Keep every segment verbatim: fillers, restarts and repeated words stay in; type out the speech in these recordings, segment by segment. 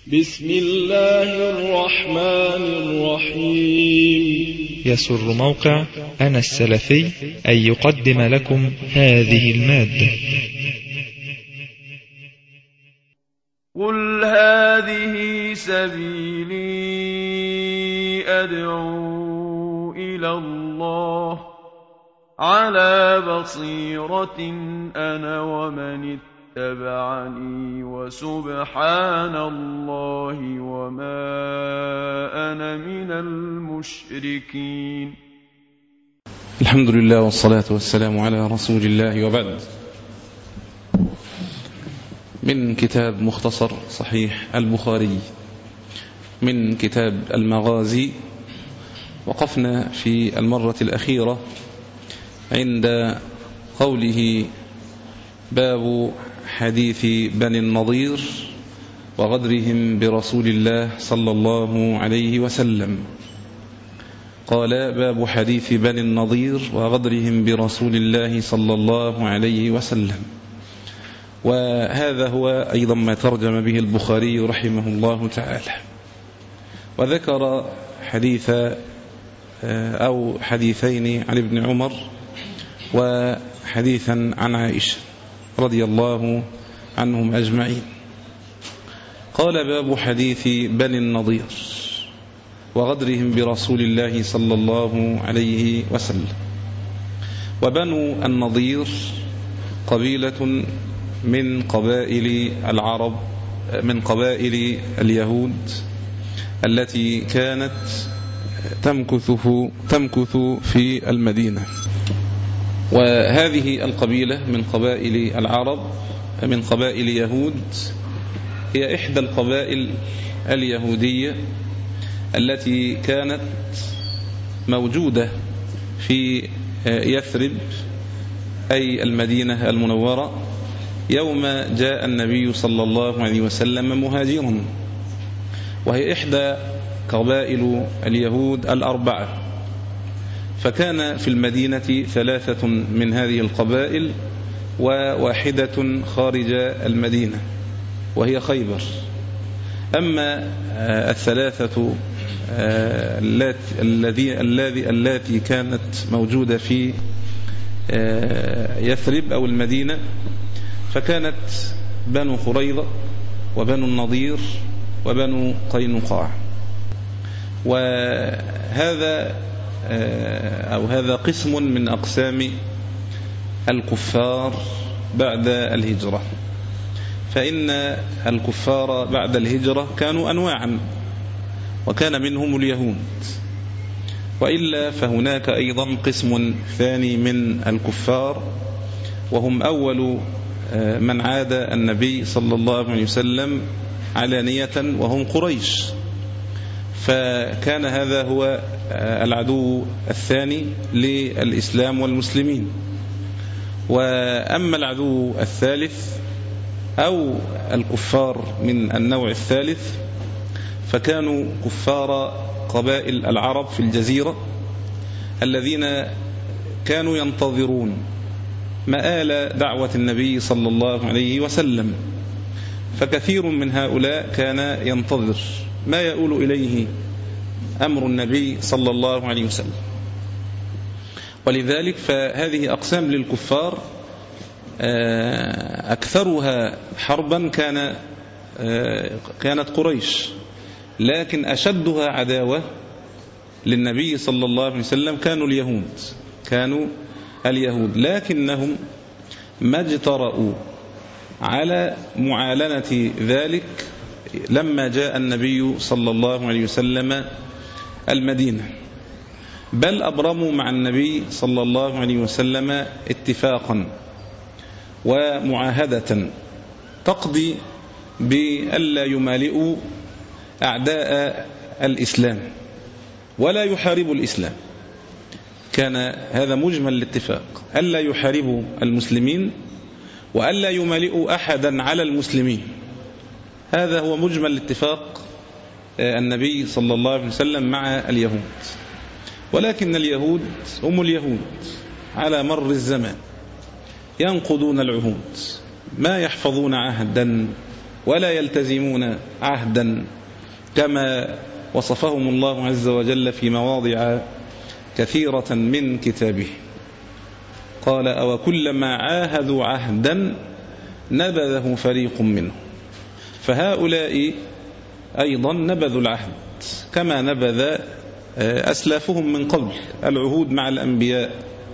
بسم الله الرحمن الرحيم. يسر موقع أنا السلفي أن يقدم لكم هذه المادة. قل هذه سبيلي أدعو إلى الله على بصيرة أنا ومن اتبعني وسبحان الله وما أنا من المشركين. الحمد لله والصلاة والسلام على رسول الله، وبعد. من كتاب مختصر صحيح البخاري من كتاب المغازي، وقفنا في المرة الأخيرة عند قوله باب حديث بني النضير وغدرهم برسول الله صلى الله عليه وسلم. قال باب حديث بني النضير وغدرهم برسول الله صلى الله عليه وسلم، وهذا هو أيضا ما ترجم به البخاري رحمه الله تعالى. وذكر حديث أو حديثين عن ابن عمر وحديثا عن عائشة رضي الله عنهم أجمعين. قال باب حديث بني النضير وغدرهم برسول الله صلى الله عليه وسلم. وبنو النضير قبيلة من قبائل العرب، من قبائل اليهود التي كانت تمكث تمكث في المدينة. وهذه القبيلة من قبائل العرب من قبائل يهود هي إحدى القبائل اليهودية التي كانت موجودة في يثرب أي المدينة المنورة يوم جاء النبي صلى الله عليه وسلم مهاجرا، وهي إحدى قبائل اليهود الأربعة. فكان في المدينة ثلاثة من هذه القبائل وواحدة خارج المدينة وهي خيبر. أما الثلاثة التي كانت موجودة في يثرب أو المدينة فكانت بنو قريظة وبنو النضير وبنو قينقاع. وهذا أو هذا قسم من أقسام الكفار بعد الهجرة. فإن الكفار بعد الهجرة كانوا أنواعا، وكان منهم اليهود، وإلا فهناك أيضا قسم ثاني من الكفار، وهم أول من عاد النبي صلى الله عليه وسلم علانية وهم قريش. فكان هذا هو العدو الثاني للإسلام والمسلمين. وأما العدو الثالث أو الكفار من النوع الثالث فكانوا كفار قبائل العرب في الجزيرة الذين كانوا ينتظرون مآل دعوة النبي صلى الله عليه وسلم. فكثير من هؤلاء كان ينتظر ما يؤول إليه أمر النبي صلى الله عليه وسلم. ولذلك فهذه أقسام للكفار أكثرها حربا كان كانت قريش، لكن أشدها عداوة للنبي صلى الله عليه وسلم كانوا اليهود كانوا اليهود لكنهم ما اجترؤوا على معالنة ذلك لما جاء النبي صلى الله عليه وسلم المدينة، بل أبرموا مع النبي صلى الله عليه وسلم اتفاقا ومعاهدة تقضي بألا يمالئوا أعداء الإسلام ولا يحاربوا الإسلام. كان هذا مجمل الاتفاق، ألا يحاربوا المسلمين وألا يمالئوا أحدا على المسلمين. هذا هو مجمل الاتفاق النبي صلى الله عليه وسلم مع اليهود. ولكن اليهود هم اليهود على مر الزمان، ينقضون العهود، ما يحفظون عهدا ولا يلتزمون عهدا كما وصفهم الله عز وجل في مواضع كثيرة من كتابه. قال: أو كلما عاهدوا عهدا نبذه فريق منهم. فهؤلاء أيضا نبذوا العهد كما نبذ أسلافهم من قبل العهود مع الأنبياء.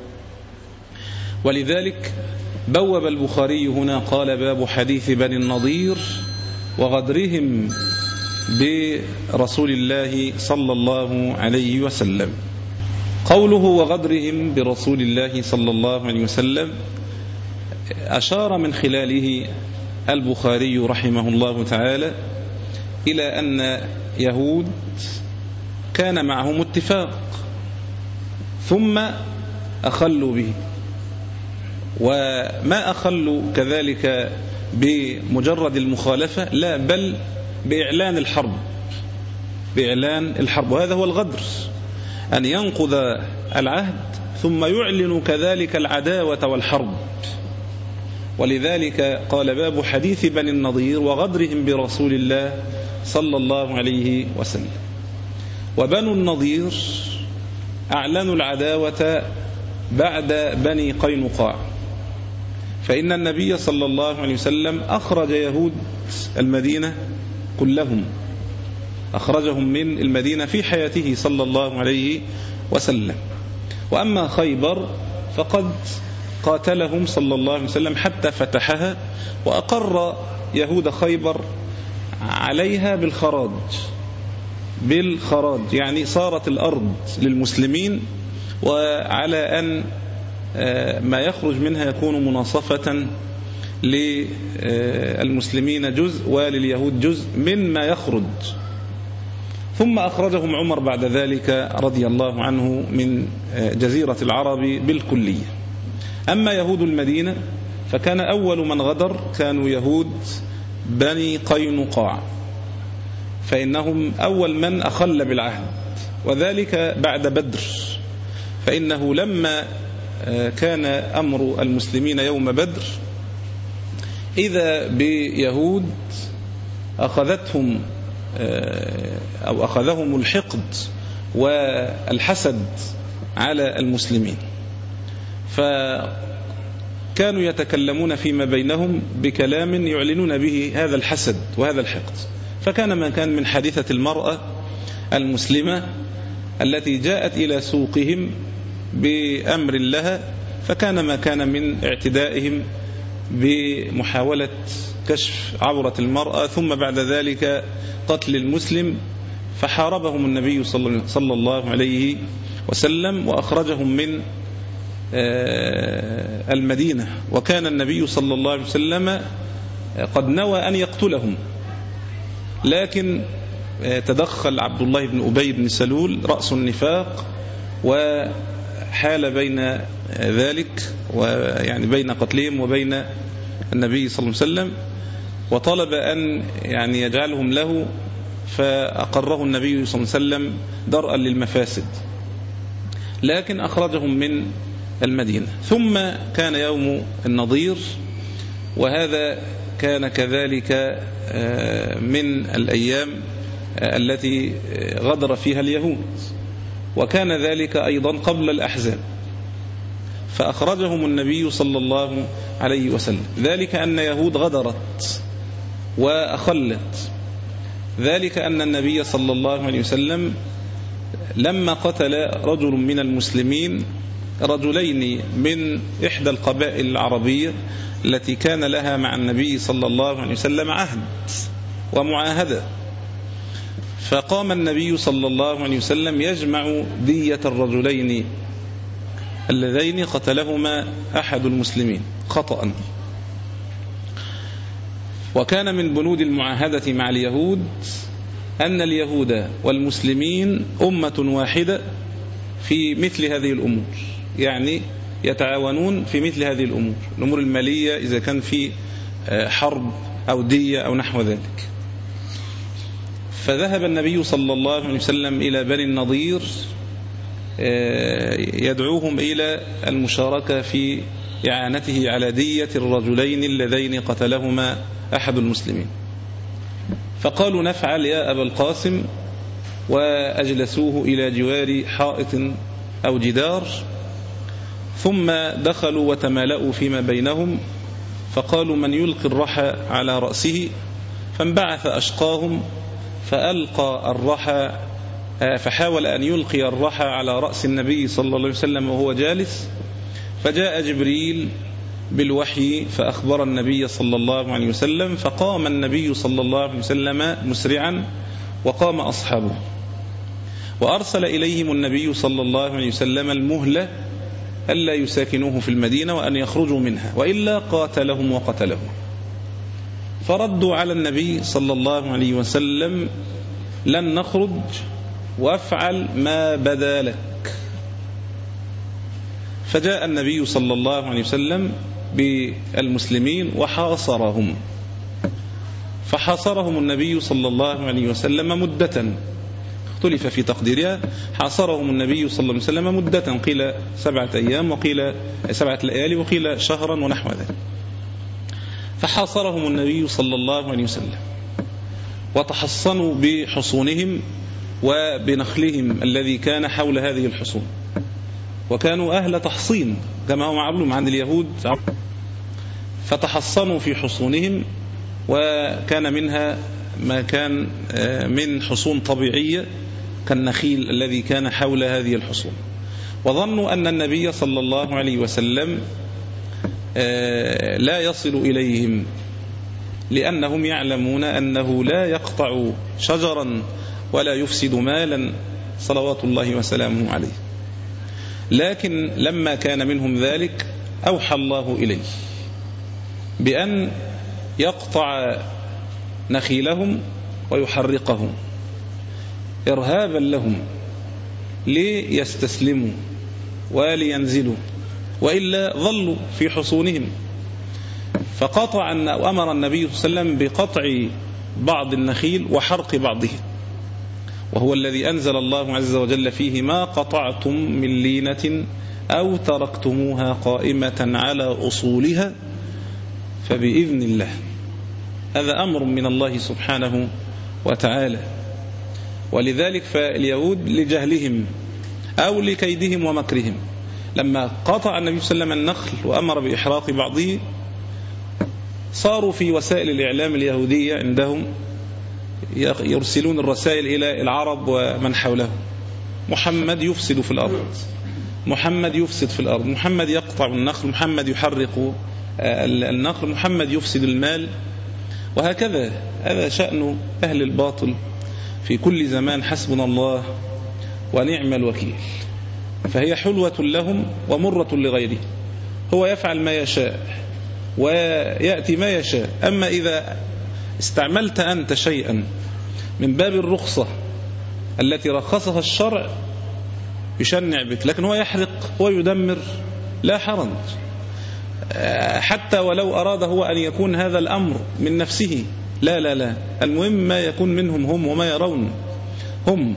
ولذلك بوب البخاري هنا قال: باب حديث بني النضير وغدرهم برسول الله صلى الله عليه وسلم. قوله وغدرهم برسول الله صلى الله عليه وسلم أشار من خلاله البخاري رحمه الله تعالى إلى أن يهود كان معهم اتفاق ثم أخلوا به، وما أخلوا كذلك بمجرد المخالفة، لا بل بإعلان الحرب بإعلان الحرب وهذا هو الغدر، أن ينقض العهد ثم يعلن كذلك العداوة والحرب. ولذلك قال: باب حديث بني النضير وغدرهم برسول الله صلى الله عليه وسلم. وبنو النضير أعلنوا العداوة بعد بني قينقاع، فإن النبي صلى الله عليه وسلم أخرج يهود المدينة كلهم، أخرجهم من المدينة في حياته صلى الله عليه وسلم. وأما خيبر فقد قاتلهم صلى الله عليه وسلم حتى فتحها، وأقر يهود خيبر عليها بالخراج بالخراج يعني صارت الأرض للمسلمين، وعلى أن ما يخرج منها يكون مناصفة للمسلمين جزء ولليهود جزء مما يخرج. ثم أخرجهم عمر بعد ذلك رضي الله عنه من جزيرة العرب بالكلية. أما يهود المدينة فكان أول من غدر كانوا يهود بني قينقاع، فإنهم أول من أخل بالعهد، وذلك بعد بدر. فإنه لما كان أمر المسلمين يوم بدر إذا بيهود أخذتهم أو أخذهم الحقد والحسد على المسلمين، فكانوا يتكلمون فيما بينهم بكلام يعلنون به هذا الحسد وهذا الحقد. فكان ما كان من حادثة المرأة المسلمة التي جاءت إلى سوقهم بأمر لها، فكان ما كان من اعتدائهم بمحاولة كشف عورة المرأة، ثم بعد ذلك قتل المسلم، فحاربهم النبي صلى الله عليه وسلم وأخرجهم من المدينة. وكان النبي صلى الله عليه وسلم قد نوى أن يقتلهم، لكن تدخل عبد الله بن أبي بن سلول رأس النفاق وحال بين ذلك، ويعني بين قتلهم وبين النبي صلى الله عليه وسلم، وطلب أن يعني يجعلهم له، فأقره النبي صلى الله عليه وسلم درءا للمفاسد، لكن أخرجهم من المدينة. ثم كان يوم النضير، وهذا كان كذلك من الأيام التي غدر فيها اليهود، وكان ذلك أيضا قبل الأحزاب، فأخرجهم النبي صلى الله عليه وسلم. ذلك أن يهود غدرت وأخلت، ذلك أن النبي صلى الله عليه وسلم لما قتل رجل من المسلمين رجلين من إحدى القبائل العربية التي كان لها مع النبي صلى الله عليه وسلم عهد ومعاهدة، فقام النبي صلى الله عليه وسلم يجمع دية الرجلين اللذين قتلهما أحد المسلمين خطأ. وكان من بنود المعاهدة مع اليهود أن اليهود والمسلمين أمة واحدة في مثل هذه الأمور، يعني يتعاونون في مثل هذه الأمور، الأمور المالية إذا كان في حرب أو دية أو نحو ذلك. فذهب النبي صلى الله عليه وسلم إلى بني النضير يدعوهم إلى المشاركة في إعانته على دية الرجلين اللذين قتلهما أحد المسلمين. فقالوا نفعل يا أبا القاسم، وأجلسوه إلى جوار حائط أو جدار، ثم دخلوا وتمالأوا فيما بينهم، فقالوا من يلقي الرحى على رأسه، فانبعث أشقاهم فألقى الرحى، فحاول أن يلقي الرحى على رأس النبي صلى الله عليه وسلم وهو جالس، فجاء جبريل بالوحي فأخبر النبي صلى الله عليه وسلم، فقام النبي صلى الله عليه وسلم مسرعا وقام أصحابه، وأرسل إليهم النبي صلى الله عليه وسلم المهلة ألا يساكنوه في المدينة وأن يخرجوا منها، وإلا قاتلهم وقتلهم. فردوا على النبي صلى الله عليه وسلم لن نخرج وافعل ما بدا لك. فجاء النبي صلى الله عليه وسلم بالمسلمين وحاصرهم، فحاصرهم النبي صلى الله عليه وسلم مدة، اختلف في تقديرها، حاصرهم النبي صلى الله عليه وسلم مدة، قيل سبعة أيام وقيل سبعة ليالي وقيل شهرا ونحو ذلك. فحاصرهم النبي صلى الله عليه وسلم، وتحصنوا بحصونهم وبنخلهم الذي كان حول هذه الحصون، وكانوا أهل تحصين كما هو معلوم عن اليهود، فتحصنوا في حصونهم، وكان منها ما كان من حصون طبيعية كالنخيل الذي كان حول هذه الحصون، وظنوا أن النبي صلى الله عليه وسلم لا يصل إليهم، لأنهم يعلمون أنه لا يقطع شجرا ولا يفسد مالا صلوات الله وسلامه عليه. لكن لما كان منهم ذلك أوحى الله إليه بأن يقطع نخيلهم ويحرقهم إرهابا لهم ليستسلموا ولينزلوا، وإلا ظلوا في حصونهم. فقطع أو أمر النبي صلى الله عليه وسلم بقطع بعض النخيل وحرق بعضه، وهو الذي أنزل الله عز وجل فيه ما قطعتم من لينة أو تركتموها قائمة على أصولها فبإذن الله. هذا أمر من الله سبحانه وتعالى. ولذلك فاليهود لجهلهم أو لكيدهم ومكرهم لما قطع النبي صلى الله عليه وسلم النخل وأمر بإحراق بعضه، صاروا في وسائل الإعلام اليهودية عندهم يرسلون الرسائل إلى العرب ومن حولهم: محمد يفسد في الأرض، محمد يفسد في الأرض، محمد يقطع النخل، محمد يحرق النخل، محمد يفسد المال، وهكذا. هذا شأن أهل الباطل في كل زمان، حسبنا الله ونعم الوكيل. فهي حلوة لهم ومرة لغيره، هو يفعل ما يشاء ويأتي ما يشاء. أما إذا استعملت أنت شيئا من باب الرخصة التي رخصها الشرع يشنع بك، لكن هو يحرق ويدمر لا حرج، حتى ولو أراد هو أن يكون هذا الأمر من نفسه، لا لا لا، المهم ما يكون منهم هم وما يرون هم.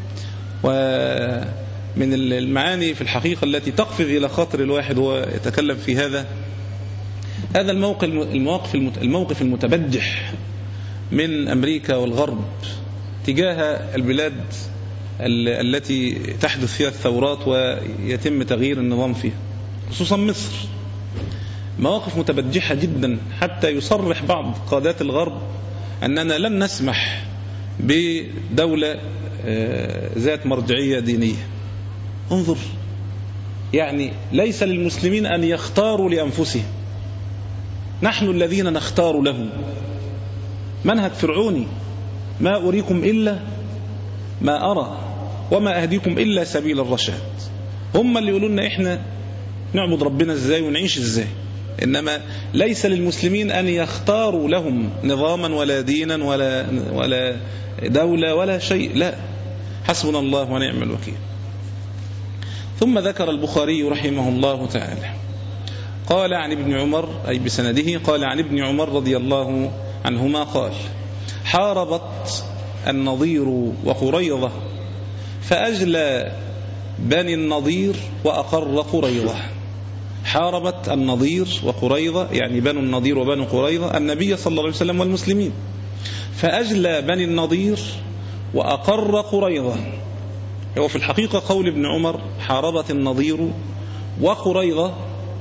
ومن المعاني في الحقيقة التي تقفز إلى خاطر الواحد وهو يتكلم في هذا هذا الموقف المواقف الموقف المتبجح من أمريكا والغرب تجاه البلاد التي تحدث فيها الثورات ويتم تغيير النظام فيها، خصوصا مصر. مواقف متبجحة جدا، حتى يصرح بعض قادات الغرب أننا لن نسمح بدولة ذات مرجعية دينية. انظر، يعني ليس للمسلمين أن يختاروا لأنفسهم، نحن الذين نختار لهم. منهج فرعوني: ما أريكم إلا ما أرى وما أهديكم إلا سبيل الرشاد. هم اللي يقولون إحنا نعبد ربنا إزاي ونعيش إزاي، إنما ليس للمسلمين أن يختاروا لهم نظاما ولا دينا ولا, ولا دولة ولا شيء، لا، حسبنا الله ونعم الوكيل. ثم ذكر البخاري رحمه الله تعالى قال عن ابن عمر، أي بسنده، قال عن ابن عمر رضي الله عنهما قال: حاربت النضير وقريظة فأجلى بني النضير وأقر قريظة. حاربت النضير وقريظة، يعني بنو النضير وبنو قريظة، النبي صلى الله عليه وسلم والمسلمين، فأجلى بني النضير وأقر قريظة. هو في الحقيقة قول ابن عمر حاربت النضير وقريظة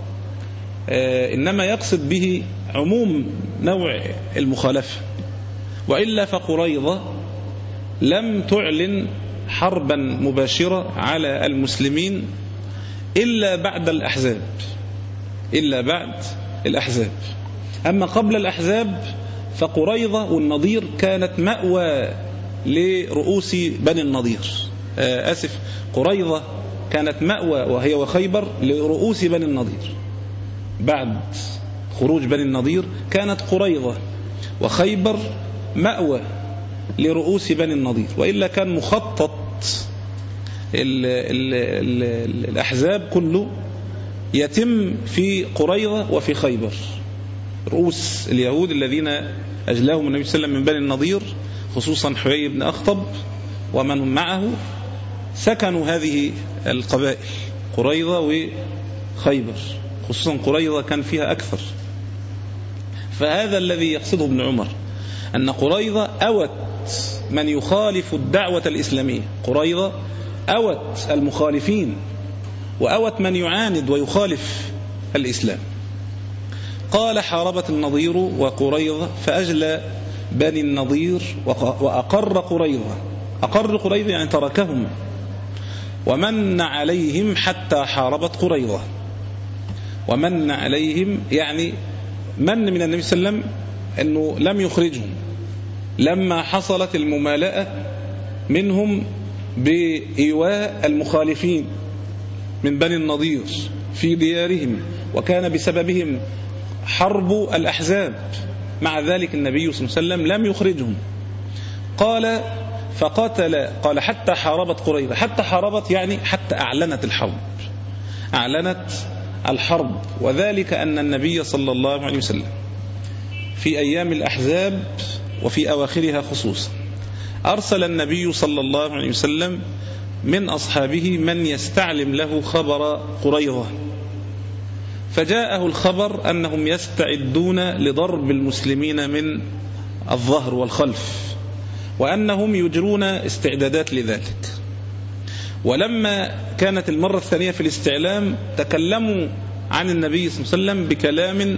آه إنما يقصد به عموم نوع المخالفة، وإلا فقريظة لم تعلن حربا مباشرة على المسلمين إلا بعد الأحزاب إلا بعد الأحزاب أما قبل الأحزاب فقريظة والنضير كانت مأوى لرؤوس بني النضير آه أسف قريظة كانت مأوى وهي وخيبر لرؤوس بني النضير. بعد خروج بني النضير كانت قريظة وخيبر مأوى لرؤوس بني النضير، وإلا كان مخطط ال ال ال الأحزاب كله يتم في قريظة وفي خيبر. رؤوس اليهود الذين أجلاهم النبي صلى الله عليه وسلم من بني النضير خصوصا حيي بن أخطب ومن معه سكنوا هذه القبائل قريظة وخيبر، خصوصا قريظة كان فيها أكثر. فهذا الذي يقصده ابن عمر أن قريظة أوت من يخالف الدعوة الإسلامية، قريظة أوت المخالفين وأوت من يعاند ويخالف الإسلام. قال حاربت النضير وقريظة فأجلى بني النضير وأقر قريظة. أقر قريظة يعني تركهم ومن عليهم حتى حاربت قريظة. ومن عليهم يعني من من النبي صلى الله عليه وسلم أنه لم يخرجهم لما حصلت الممالأة منهم بإيواء المخالفين من بني النضير في ديارهم، وكان بسببهم حرب الأحزاب. مع ذلك النبي صلى الله عليه وسلم لم يخرجهم. قال فقتل قال حتى حاربت قريظة. حتى حاربت يعني حتى أعلنت الحرب أعلنت الحرب وذلك أن النبي صلى الله عليه وسلم في أيام الأحزاب وفي أواخرها خصوصا أرسل النبي صلى الله عليه وسلم من أصحابه من يستعلم له خبر قريظة، فجاءه الخبر أنهم يستعدون لضرب المسلمين من الظهر والخلف وأنهم يجرون استعدادات لذلك. ولما كانت المرة الثانية في الاستعلام تكلموا عن النبي صلى الله عليه وسلم بكلام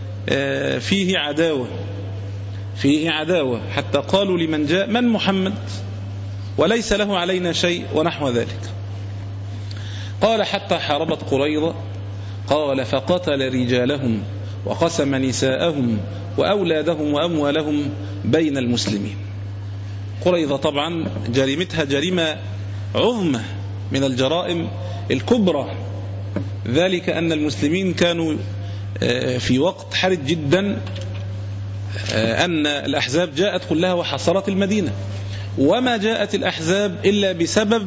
فيه عداوة فيه عداوة حتى قالوا لمن جاء من محمد وليس له علينا شيء ونحو ذلك. قال حتى حاربت قريظة. قال فقتل رجالهم وقسم نساءهم وأولادهم وأموالهم بين المسلمين. قريظة طبعا جريمتها جريمة عظمى من الجرائم الكبرى، ذلك أن المسلمين كانوا في وقت حرج جدا، أن الأحزاب جاءت كلها وحصرت المدينة، وما جاءت الأحزاب إلا بسبب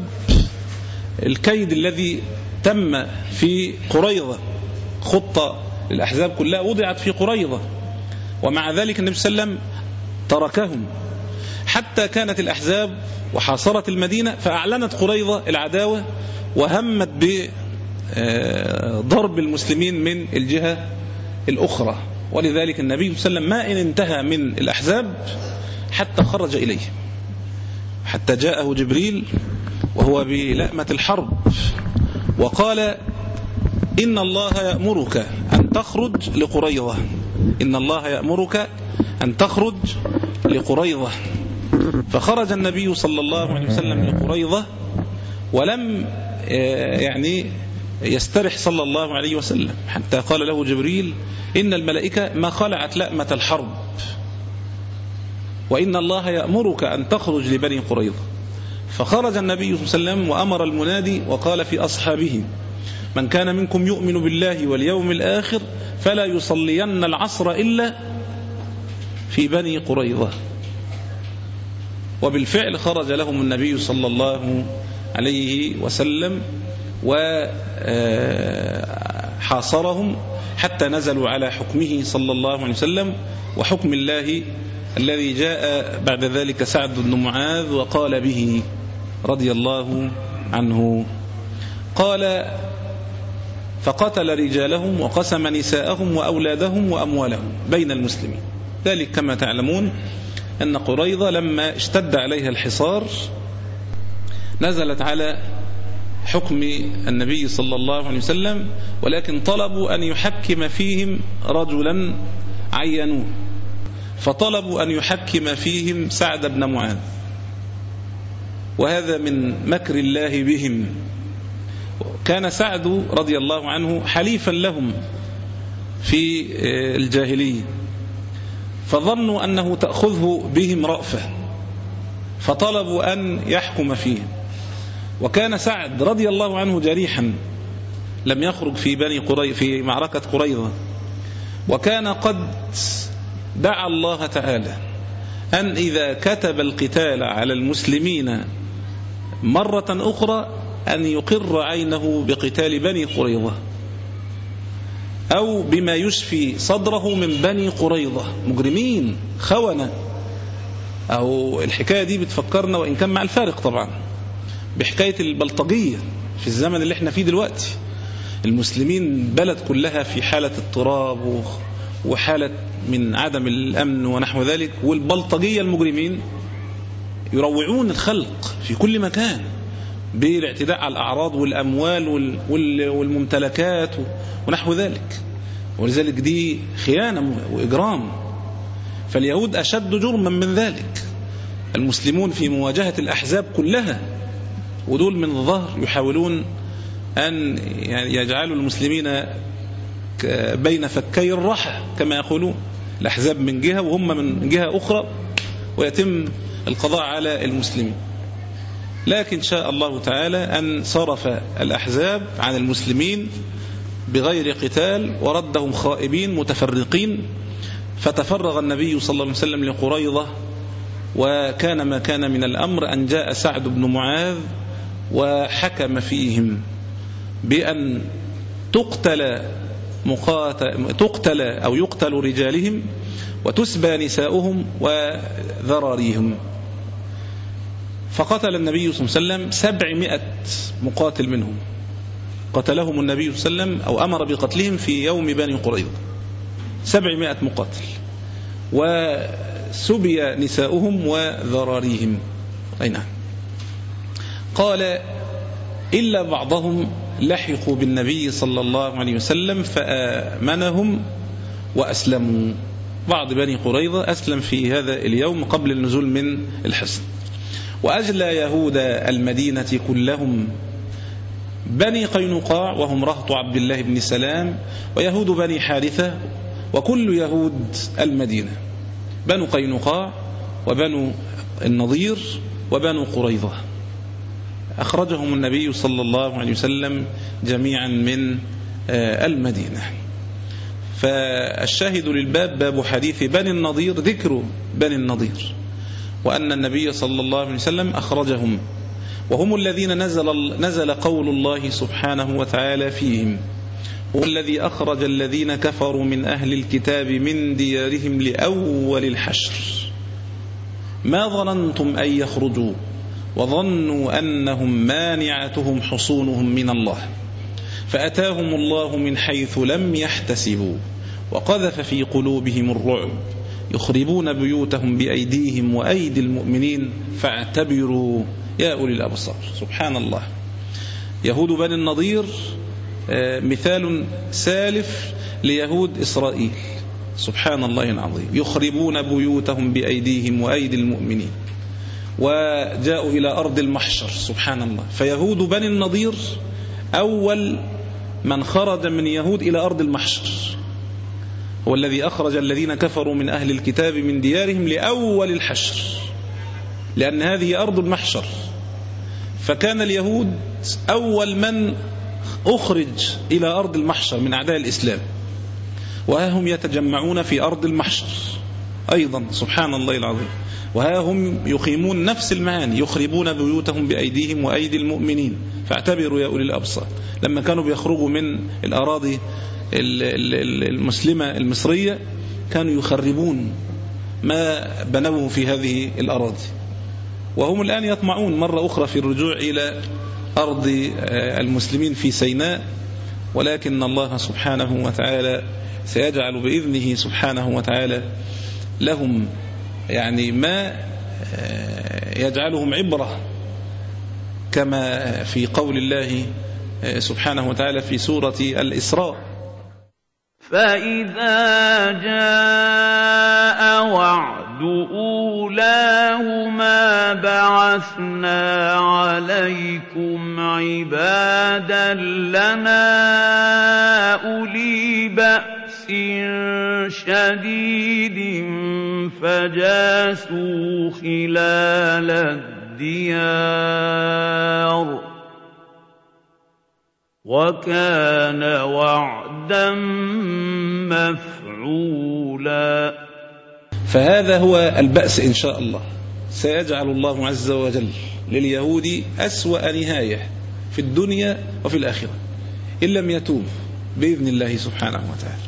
الكيد الذي تم في قريظة. خطة الأحزاب كلها وضعت في قريظة، ومع ذلك النبي صلى الله عليه وسلم تركهم حتى كانت الأحزاب وحاصرت المدينة، فأعلنت قريظة العداوة وهمت بضرب المسلمين من الجهة الأخرى. ولذلك النبي صلى الله عليه وسلم ما إن انتهى من الأحزاب حتى خرج إليه، حتى جاءه جبريل وهو بلأمة الحرب وقال إن الله يأمرك أن تخرج لقريظة إن الله يأمرك أن تخرج لقريظة. فخرج النبي صلى الله عليه وسلم لقريظة ولم يعني يسترح صلى الله عليه وسلم حتى قال له جبريل إن الملائكة ما خلعت لأمة الحرب وإن الله يأمرك أن تخرج لبني قريظة. فخرج النبي صلى الله عليه وسلم وأمر المنادي وقال في أصحابه من كان منكم يؤمن بالله واليوم الآخر فلا يصلين العصر إلا في بني قريظة. وبالفعل خرج لهم النبي صلى الله عليه وسلم وحاصرهم حتى نزلوا على حكمه صلى الله عليه وسلم وحكم الله الذي جاء بعد ذلك سعد بن معاذ وقال به رضي الله عنه. قال فقتل رجالهم وقسم نساءهم وأولادهم وأموالهم بين المسلمين. ذلك كما تعلمون أن قريظة لما اشتد عليها الحصار نزلت على حكم النبي صلى الله عليه وسلم، ولكن طلبوا أن يحكم فيهم رجلا عينوه، فطلبوا أن يحكم فيهم سعد بن معاذ، وهذا من مكر الله بهم. كان سعد رضي الله عنه حليفا لهم في الجاهلية، فظنوا أنه تأخذه بهم رأفة، فطلبوا أن يحكم فيهم. وكان سعد رضي الله عنه جريحا لم يخرج في بني قري في معركة قريظة، وكان قد دعا الله تعالى أن إذا كتب القتال على المسلمين مرة أخرى أن يقر عينه بقتال بني قريظة أو بما يشفي صدره من بني قريظة، مجرمين خونة. أو الحكاية دي بتفكرنا، وإن كان مع الفارق طبعا، بحكاية البلطجية في الزمن اللي احنا فيه دلوقتي. المسلمين بلد كلها في حالة اضطراب وحالة من عدم الأمن ونحو ذلك، والبلطجية المجرمين يروعون الخلق في كل مكان بالاعتداء على الأعراض والأموال والممتلكات ونحو ذلك، ولذلك دي خيانة وإجرام. فاليهود أشد جرما من ذلك. المسلمون في مواجهة الأحزاب كلها، ودول من الظهر يحاولون أن يجعلوا المسلمين بين فكي الرحى كما يقولون، الأحزاب من جهة وهم من جهة أخرى، ويتم القضاء على المسلمين. لكن شاء الله تعالى أن صرف الأحزاب عن المسلمين بغير قتال وردهم خائبين متفرقين، فتفرغ النبي صلى الله عليه وسلم لقريظة. وكان ما كان من الأمر أن جاء سعد بن معاذ وحكم فيهم بأن تقتل مقاتل تقتل أو يقتل رجالهم وتسبى نساؤهم وذراريهم. فقتل النبي صلى الله عليه وسلم سبعمائة مقاتل منهم، قتلهم النبي صلى الله عليه وسلم أو أمر بقتلهم في يوم بني قريظة، سبعمائة مقاتل، وسبي نساؤهم وذراريهم. أي نعم. قال إلا بعضهم لحقوا بالنبي صلى الله عليه وسلم فآمنهم وأسلموا. بعض بني قريظة أسلم في هذا اليوم قبل النزول من الحصن. وأجلى يهود المدينة كلهم بني قينقاع وهم رهط عبد الله بن سلام، ويهود بني حارثة، وكل يهود المدينة، بنو قينقاع وبنو النضير وبنو قريظة، أخرجهم النبي صلى الله عليه وسلم جميعا من المدينة. فالشاهد للباب باب حديث بني النضير، ذكر بني النضير، وأن النبي صلى الله عليه وسلم أخرجهم، وهم الذين نزل, نزل قول الله سبحانه وتعالى فيهم: هو الذي أخرج الذين كفروا من أهل الكتاب من ديارهم لأول الحشر ما ظننتم أن يخرجوا وظنوا أنهم مانعتهم حصونهم من الله فأتاهم الله من حيث لم يحتسبوا وقذف في قلوبهم الرعب يخربون بيوتهم بأيديهم وأيدي المؤمنين فاعتبروا يا أولي الأبصار. سبحان الله. يهود بني النضير مثال سالف ليهود إسرائيل، سبحان الله العظيم، يخربون بيوتهم بأيديهم وأيدي المؤمنين، وجاءوا إلى أرض المحشر، سبحان الله. فيهود بني النضير أول من خرج من يهود إلى أرض المحشر، هو الذي أخرج الذين كفروا من أهل الكتاب من ديارهم لأول الحشر، لأن هذه أرض المحشر. فكان اليهود أول من أخرج إلى أرض المحشر من أعداء الإسلام، وها هم يتجمعون في أرض المحشر أيضا، سبحان الله العظيم. وها هم يقيمون نفس المعاني، يخربون بيوتهم بأيديهم وأيدي المؤمنين فاعتبروا يا أولي الأبصار. لما كانوا بيخرجوا من الأراضي المسلمة المصرية كانوا يخربون ما بنوه في هذه الأراضي، وهم الآن يطمعون مرة أخرى في الرجوع إلى أرض المسلمين في سيناء، ولكن الله سبحانه وتعالى سيجعل بإذنه سبحانه وتعالى لهم يعني ما يجعلهم عبرة، كما في قول الله سبحانه وتعالى في سورة الإسراء: فإذا جاء وعد أولاهما بعثنا عليكم عبادا لنا أولي بأس شديد فجاسوا خلال الديار وكان وعدا مفعولا. فهذا هو البأس إن شاء الله. سيجعل الله عز وجل لليهود أسوأ نهاية في الدنيا وفي الآخرة إن لم يتوب بإذن الله سبحانه وتعالى.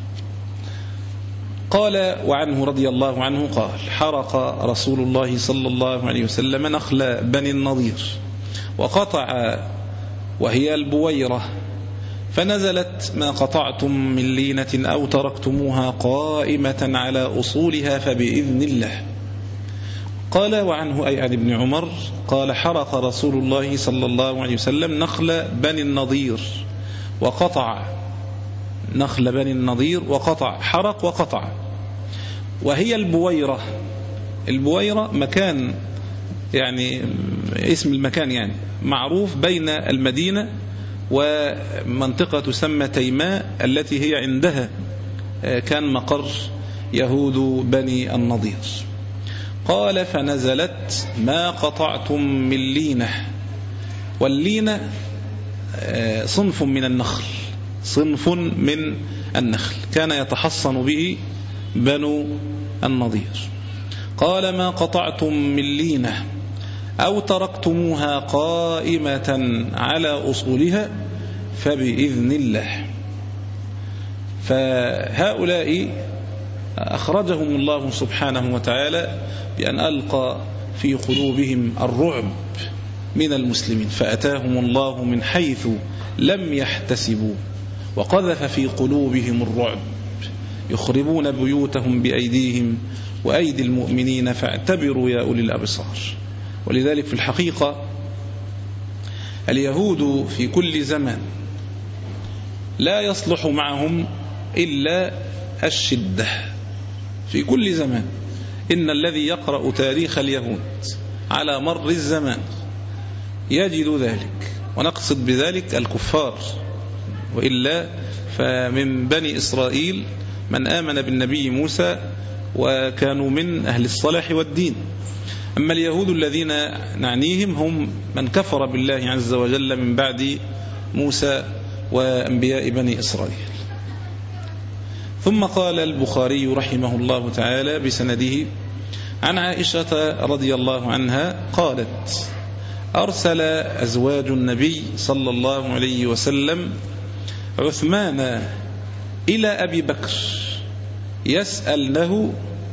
قال وعنه رضي الله عنه قال: حرق رسول الله صلى الله عليه وسلم نخل بني النضير وقطع وهي البويرة، فنزلت: ما قطعتم من لينة أو تركتموها قائمة على أصولها فبإذن الله. قال وعنه أي عن ابن عمر قال: حرق رسول الله صلى الله عليه وسلم نخل بني النضير وقطع نخل بني النضير وقطع حرق وقطع وهي البويرة. البويرة مكان، يعني اسم المكان يعني معروف بين المدينة ومنطقة تسمى تيماء التي هي عندها كان مقر يهود بني النضير. قال: فنزلت: ما قطعتم من لينة. واللينة صنف من النخل صنف من النخل كان يتحصن به بنو النضير. قال: ما قطعتم من لينة أو تركتموها قائمة على أصولها فبإذن الله. فهؤلاء أخرجهم الله سبحانه وتعالى بأن ألقى في قلوبهم الرعب من المسلمين، فأتاهم الله من حيث لم يحتسبوا وقذف في قلوبهم الرعب، يخربون بيوتهم بأيديهم وأيدي المؤمنين فاعتبروا يا أولي الأبصار. ولذلك في الحقيقة اليهود في كل زمان لا يصلح معهم إلا الشدة في كل زمان. إن الذي يقرأ تاريخ اليهود على مر الزمان يجد ذلك، ونقصد بذلك الكفار، وإلا فمن بني إسرائيل من آمن بالنبي موسى وكانوا من أهل الصلاح والدين. أما اليهود الذين نعنيهم هم من كفر بالله عز وجل من بعد موسى وأنبياء بني إسرائيل. ثم قال البخاري رحمه الله تعالى بسنده عن عائشة رضي الله عنها قالت: أرسل أزواج النبي صلى الله عليه وسلم عثمان إلى أبي بكر يسألنه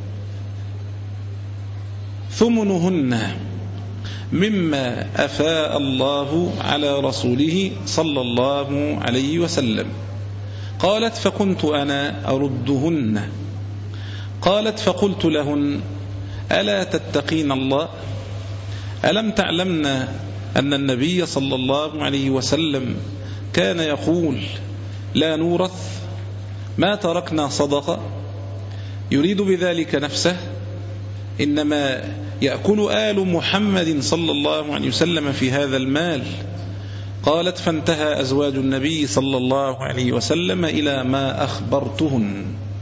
ثمنهن مما أفاء الله على رسوله صلى الله عليه وسلم. قالت: فكنت أنا أردهن. قالت: فقلت لهن: ألا تتقين الله؟ ألم تعلمن أن النبي صلى الله عليه وسلم كان يقول: لا نورث ما تركنا صدقة؟ يريد بذلك نفسه، إنما يأكل آل محمد صلى الله عليه وسلم في هذا المال. قالت: فانتهى أزواج النبي صلى الله عليه وسلم إلى ما أخبرتهن.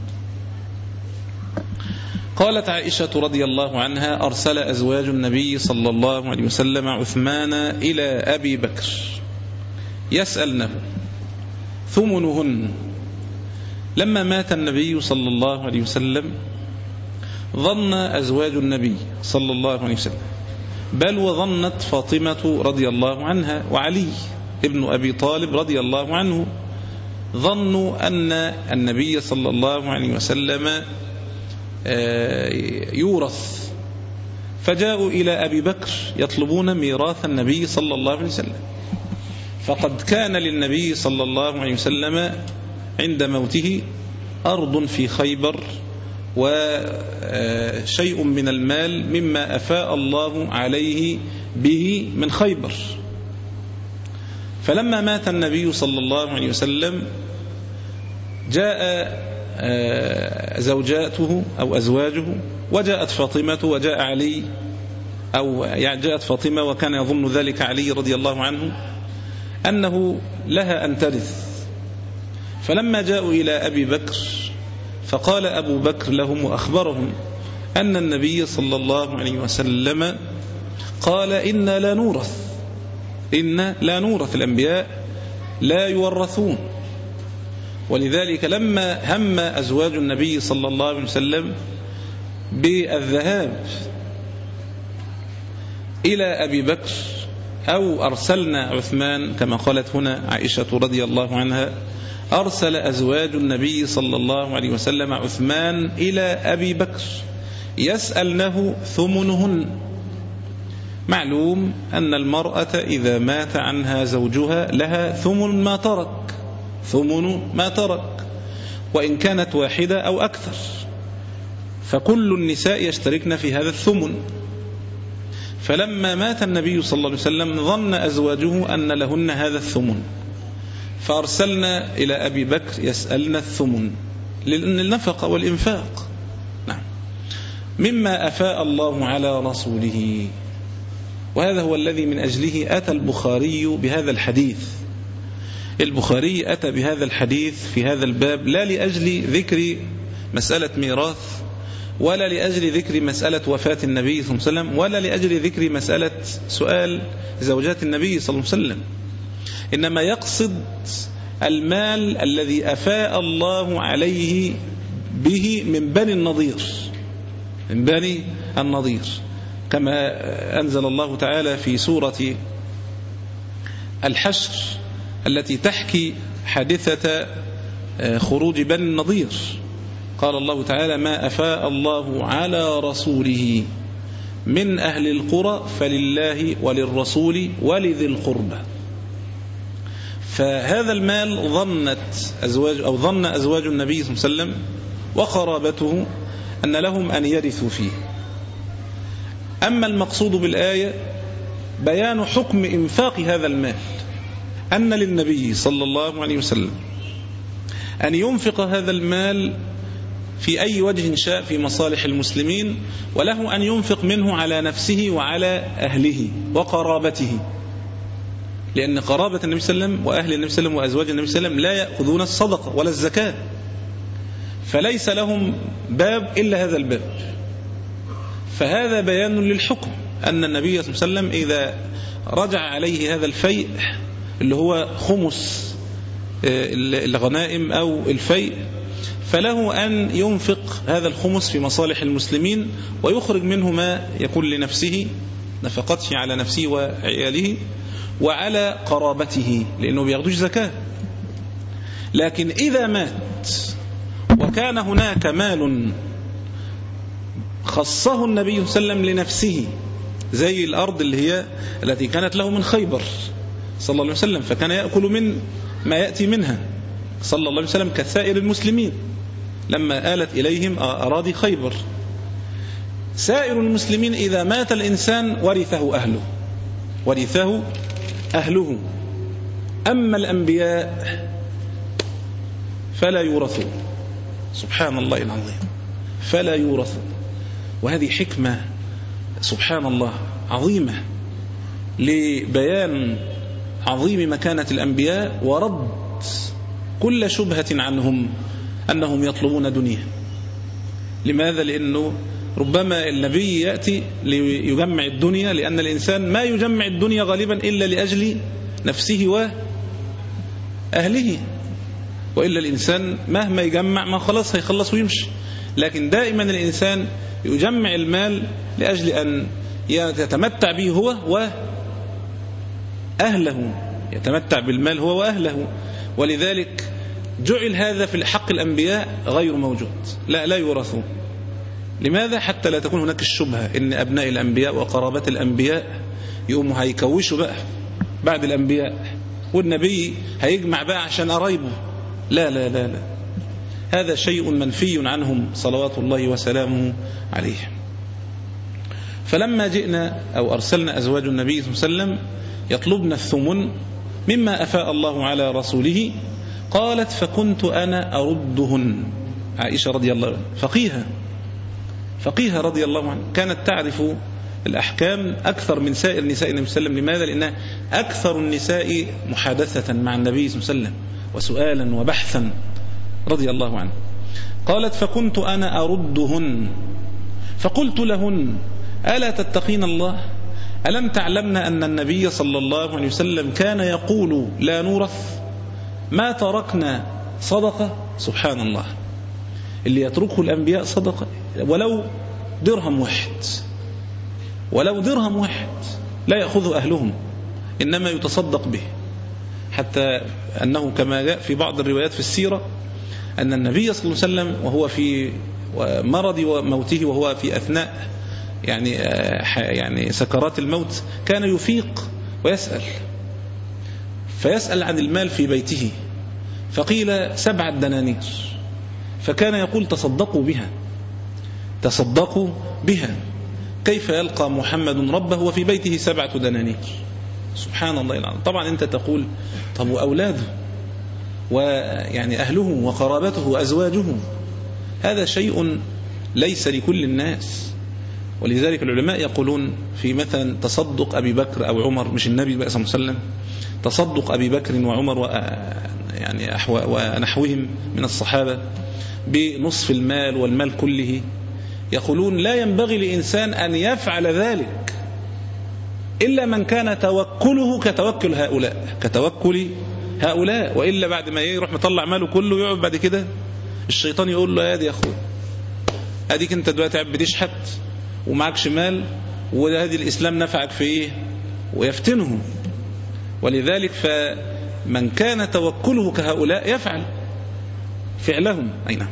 قالت عائشة رضي الله عنها: أرسل أزواج النبي صلى الله عليه وسلم عثمان إلى أبي بكر يسألنه ثمنهن. لما مات النبي صلى الله عليه وسلم ظن أزواج النبي صلى الله عليه وسلم، بل وظنت فاطمة رضي الله عنها وعلي ابن أبي طالب رضي الله عنه، ظنوا أن النبي صلى الله عليه وسلم يورث، فجاءوا إلى أبي بكر يطلبون ميراث النبي صلى الله عليه وسلم. فقد كان للنبي صلى الله عليه وسلم عند موته أرض في خيبر وشيء من المال مما أفاء الله عليه به من خيبر. فلما مات النبي صلى الله عليه وسلم جاء زوجاته أو أزواجه، وجاءت فاطمة وجاء علي، أو يعني جاءت فاطمة وكان يظن ذلك علي رضي الله عنه أنه لها أن ترث. فلما جاءوا إلى أبي بكر فقال أبو بكر لهم وأخبرهم أن النبي صلى الله عليه وسلم قال إنا لا نورث، إنا لا نورث، الأنبياء لا يورثون. ولذلك لما هم أزواج النبي صلى الله عليه وسلم بالذهاب إلى أبي بكر أو أرسلنا عثمان كما قالت هنا عائشة رضي الله عنها، أرسل أزواج النبي صلى الله عليه وسلم عثمان إلى أبي بكر يسألنه ثمنهن. معلوم أن المرأة إذا مات عنها زوجها لها ثمن ما ترك، ثمن ما ترك، وإن كانت واحدة أو أكثر، فكل النساء يشتركن في هذا الثمن. فلما مات النبي صلى الله عليه وسلم ظن أزواجه أن لهن هذا الثمن، فأرسلنا إلى أبي بكر يسألنا الثمن للنفقة والإنفاق. نعم، مما أفاء الله على رسوله. وهذا هو الذي من أجله أتى البخاري بهذا الحديث. البخاري أتى بهذا الحديث في هذا الباب لا لأجل ذكر مسألة ميراث، ولا لأجل ذكر مسألة وفاة النبي صلى الله عليه وسلم، ولا لأجل ذكر مسألة سؤال زوجات النبي صلى الله عليه وسلم، إنما يقصد المال الذي أفاء الله عليه به من بني النضير، من بني النضير، كما أنزل الله تعالى في سورة الحشر التي تحكي حادثة خروج بني النضير. قال الله تعالى: ما أفاء الله على رسوله من أهل القرى فلله وللرسول ولذي القربى. فهذا المال ظنت أزواج أو ظن أزواج النبي صلى الله عليه وسلم وقرابته أن لهم أن يرثوا فيه. أما المقصود بالآية بيان حكم إنفاق هذا المال، أن للنبي صلى الله عليه وسلم أن ينفق هذا المال في أي وجه شاء في مصالح المسلمين، وله أن ينفق منه على نفسه وعلى أهله وقرابته، لأن قرابة النبي صلى الله عليه وسلم وأهل النبي صلى الله عليه وسلم وأزواج النبي صلى الله عليه وسلم لا يأخذون الصدقة ولا الزكاة، فليس لهم باب إلا هذا الباب. فهذا بيان للحكم أن النبي صلى الله عليه وسلم إذا رجع عليه هذا الفيء اللي هو خمس الغنائم أو الفيء، فله أن ينفق هذا الخمس في مصالح المسلمين ويخرج منه ما يكون لنفسه، نفقته على نفسه وعياله وعلى قرابته، لأنه بياخدوش زكاة. لكن إذا مات وكان هناك مال خصه النبي صلى الله عليه وسلم لنفسه، زي الأرض اللي هي التي كانت له من خيبر صلى الله عليه وسلم، فكان يأكل من ما يأتي منها صلى الله عليه وسلم كسائر المسلمين لما آلت إليهم أراضي خيبر. سائر المسلمين إذا مات الإنسان ورثه أهله ورثه أهله أما الأنبياء فلا يورثون. سبحان الله العظيم، فلا يورثون. وهذه حكمة سبحان الله عظيمة لبيان عظيم مكانة الأنبياء ورد كل شبهة عنهم أنهم يطلبون دنيا. لماذا؟ لأنه ربما النبي يأتي ليجمع الدنيا، لأن الإنسان ما يجمع الدنيا غالبا إلا لأجل نفسه وأهله، وإلا الإنسان مهما يجمع ما خلاص هيخلص ويمشي. لكن دائما الإنسان يجمع المال لأجل أن يتمتع به هو وأهله، يتمتع بالمال هو وأهله. ولذلك جعل هذا في حق الأنبياء غير موجود، لا لا يورثون. لماذا؟ حتى لا تكون هناك الشبهة إن أبناء الأنبياء وقرابات الأنبياء يقوموا هيكوشوا بقى بعد الأنبياء، والنبي هيجمع بقى عشان قرايبه. لا لا لا لا هذا شيء منفي عنهم صلوات الله وسلامه عليه. فلما جئنا أو أرسلنا أزواج النبي صلى الله عليه وسلم يطلبن الثمن مما أفاء الله على رسوله، قالت فكنت أنا أردهن. عائشة رضي الله عنها فقيها فقيها رضي الله عنها، كانت تعرف الأحكام أكثر من سائر نساء النبي صلى الله عليه وسلم. لماذا؟ لأنها أكثر النساء محادثة مع النبي صلى الله عليه وسلم وسؤالا وبحثا رضي الله عنه. قالت فكنت أنا أردهن فقلت لهن ألا تتقين الله؟ ألم تعلمن أن النبي صلى الله عليه وسلم كان يقول لا نورث ما تركنا صدقة؟ سبحان الله، اللي يتركه الأنبياء صدقة ولو درهم واحد، ولو درهم واحد لا يأخذه أهلهم، إنما يتصدق به. حتى أنه كما جاء في بعض الروايات في السيرة أن النبي صلى الله عليه وسلم وهو في مرض وموته وهو في أثناء يعني يعني سكرات الموت كان يفيق ويسأل، فيسأل عن المال في بيته، فقيل سبعة دنانير، فكان يقول تصدقوا بها تصدقوا بها، كيف يلقى محمد ربه وفي بيته سبعة دنانير؟ سبحان الله العظيم. طبعا أنت تقول طب وأولاده ويعني أهله وقرابته وأزواجه، هذا شيء ليس لكل الناس. ولذلك العلماء يقولون في مثلا تصدق أبي بكر أو عمر، مش النبي صلى الله عليه وسلم، تصدق أبي بكر وعمر و يعني ونحوهم من الصحابة بنصف المال والمال كله، يقولون لا ينبغي لإنسان أن يفعل ذلك إلا من كان توكله كتوكل هؤلاء كتوكل هؤلاء وإلا بعد ما يروح مطلع ماله كله يقعد بعد كده الشيطان يقول له يا دي يا أخوي أديك أنت دلوقتي عم بتشحت ومعكش مال، وهذه الإسلام نفعك في إيه؟ ويفتنه. ولذلك فمن كان توكله كهؤلاء يفعل فعلهم. أين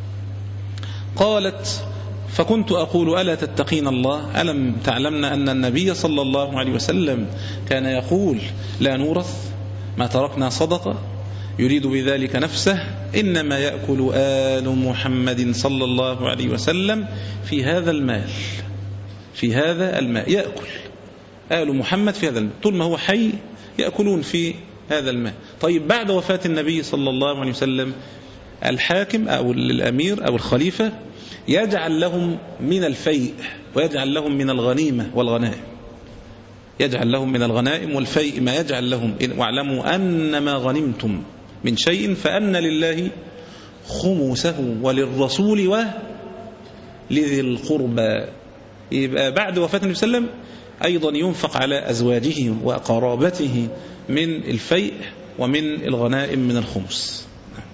قالت فكنت أقول ألا تتقين الله؟ ألم تعلمن أن النبي صلى الله عليه وسلم كان يقول لا نورث ما تركنا صدقة، يريد بذلك نفسه، إنما يأكل آل محمد صلى الله عليه وسلم في هذا المال في هذا الماء يأكل آل محمد في هذا الماء، طول ما هو حي يأكلون في هذا الماء. طيب بعد وفاة النبي صلى الله عليه وسلم الحاكم أو الأمير أو الخليفة يجعل لهم من الفيء ويجعل لهم من الغنيمة والغنائم، يجعل لهم من الغنائم والفيء ما يجعل لهم، واعلموا أن ما غنمتم من شيء فأن لله خمسه وللرسول ولذي القربى. يبقى بعد وفاة النبي صلى الله عليه وسلم أيضا ينفق على أزواجه وقرابته من الفيء ومن الغنائم من الخمس.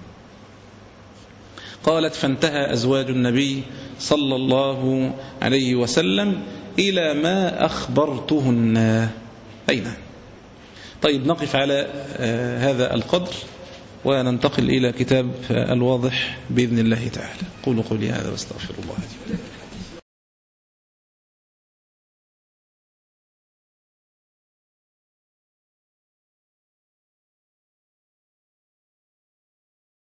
قالت فانتهى أزواج النبي صلى الله عليه وسلم إلى ما أخبرتهن. أين طيب نقف على آه هذا القدر وننتقل إلى كتاب الواضح بإذن الله تعالى. قولوا قولي هذا واستغفر الله لي ولكم.